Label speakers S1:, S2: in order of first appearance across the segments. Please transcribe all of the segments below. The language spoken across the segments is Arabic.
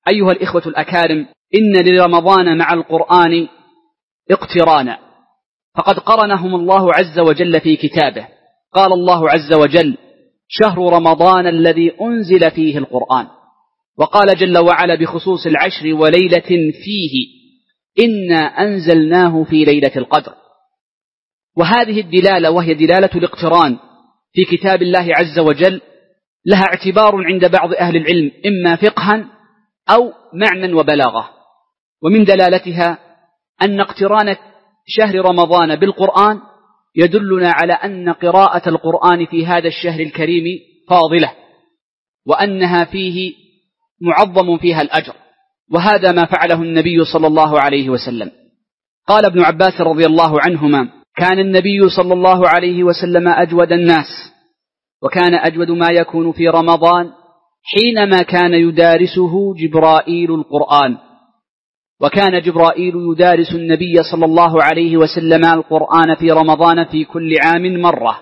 S1: أيها الإخوة الأكارم، إن لرمضان مع القرآن اقترانا، فقد قرنهم الله عز وجل في كتابه. قال الله عز وجل: شهر رمضان الذي أنزل فيه القرآن. وقال جل وعلا بخصوص العشر: وليلة فيه إنا أنزلناه في ليلة القدر. وهذه الدلالة، وهي دلالة الاقتران في كتاب الله عز وجل، لها اعتبار عند بعض أهل العلم، إما فقها أو معنى وبلاغة. ومن دلالتها أن اقتران شهر رمضان بالقرآن يدلنا على أن قراءة القرآن في هذا الشهر الكريم فاضلة، وأنها فيه معظم فيها الأجر، وهذا ما فعله النبي صلى الله عليه وسلم. قال ابن عباس رضي الله عنهما: كان النبي صلى الله عليه وسلم أجود الناس، وكان أجود ما يكون في رمضان حينما كان يدارسه جبرائيل القرآن. وكان جبرائيل يدارس النبي صلى الله عليه وسلم القرآن في رمضان في كل عام مرة،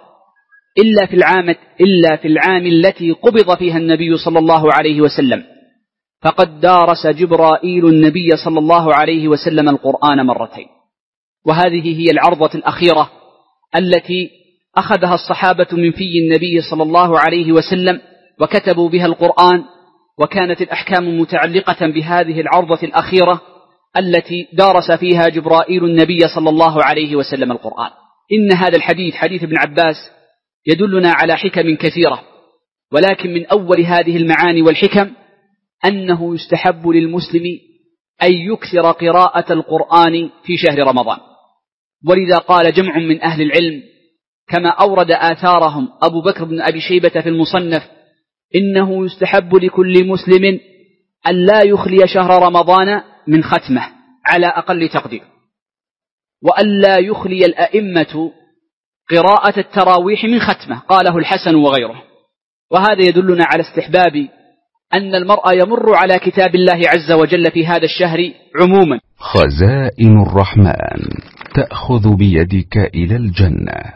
S1: إلا في العام التي قبض فيها النبي صلى الله عليه وسلم، فقد دارس جبرائيل النبي صلى الله عليه وسلم القرآن مرتين. وهذه هي العرضة الأخيرة التي أخذها الصحابة من في النبي صلى الله عليه وسلم وكتبوا بها القرآن، وكانت الأحكام متعلقة بهذه العرضة الأخيرة التي دارس فيها جبرائيل النبي صلى الله عليه وسلم القرآن. إن هذا الحديث، حديث ابن عباس، يدلنا على حكم كثيرة، ولكن من أول هذه المعاني والحكم أنه يستحب للمسلم أن يكثر قراءة القرآن في شهر رمضان. ولذا قال جمع من أهل العلم كما أورد آثارهم أبو بكر بن أبي شيبة في المصنف: إنه يستحب لكل مسلم أن لا يخلي شهر رمضان من ختمة على أقل تقدير، وأن لا يخلي الأئمة قراءة التراويح من ختمة، قاله الحسن وغيره. وهذا يدلنا على استحباب أن المرء يمر على كتاب الله عز وجل في هذا الشهر عموما.
S2: خزائن الرحمن تأخذ بيدك إلى الجنة.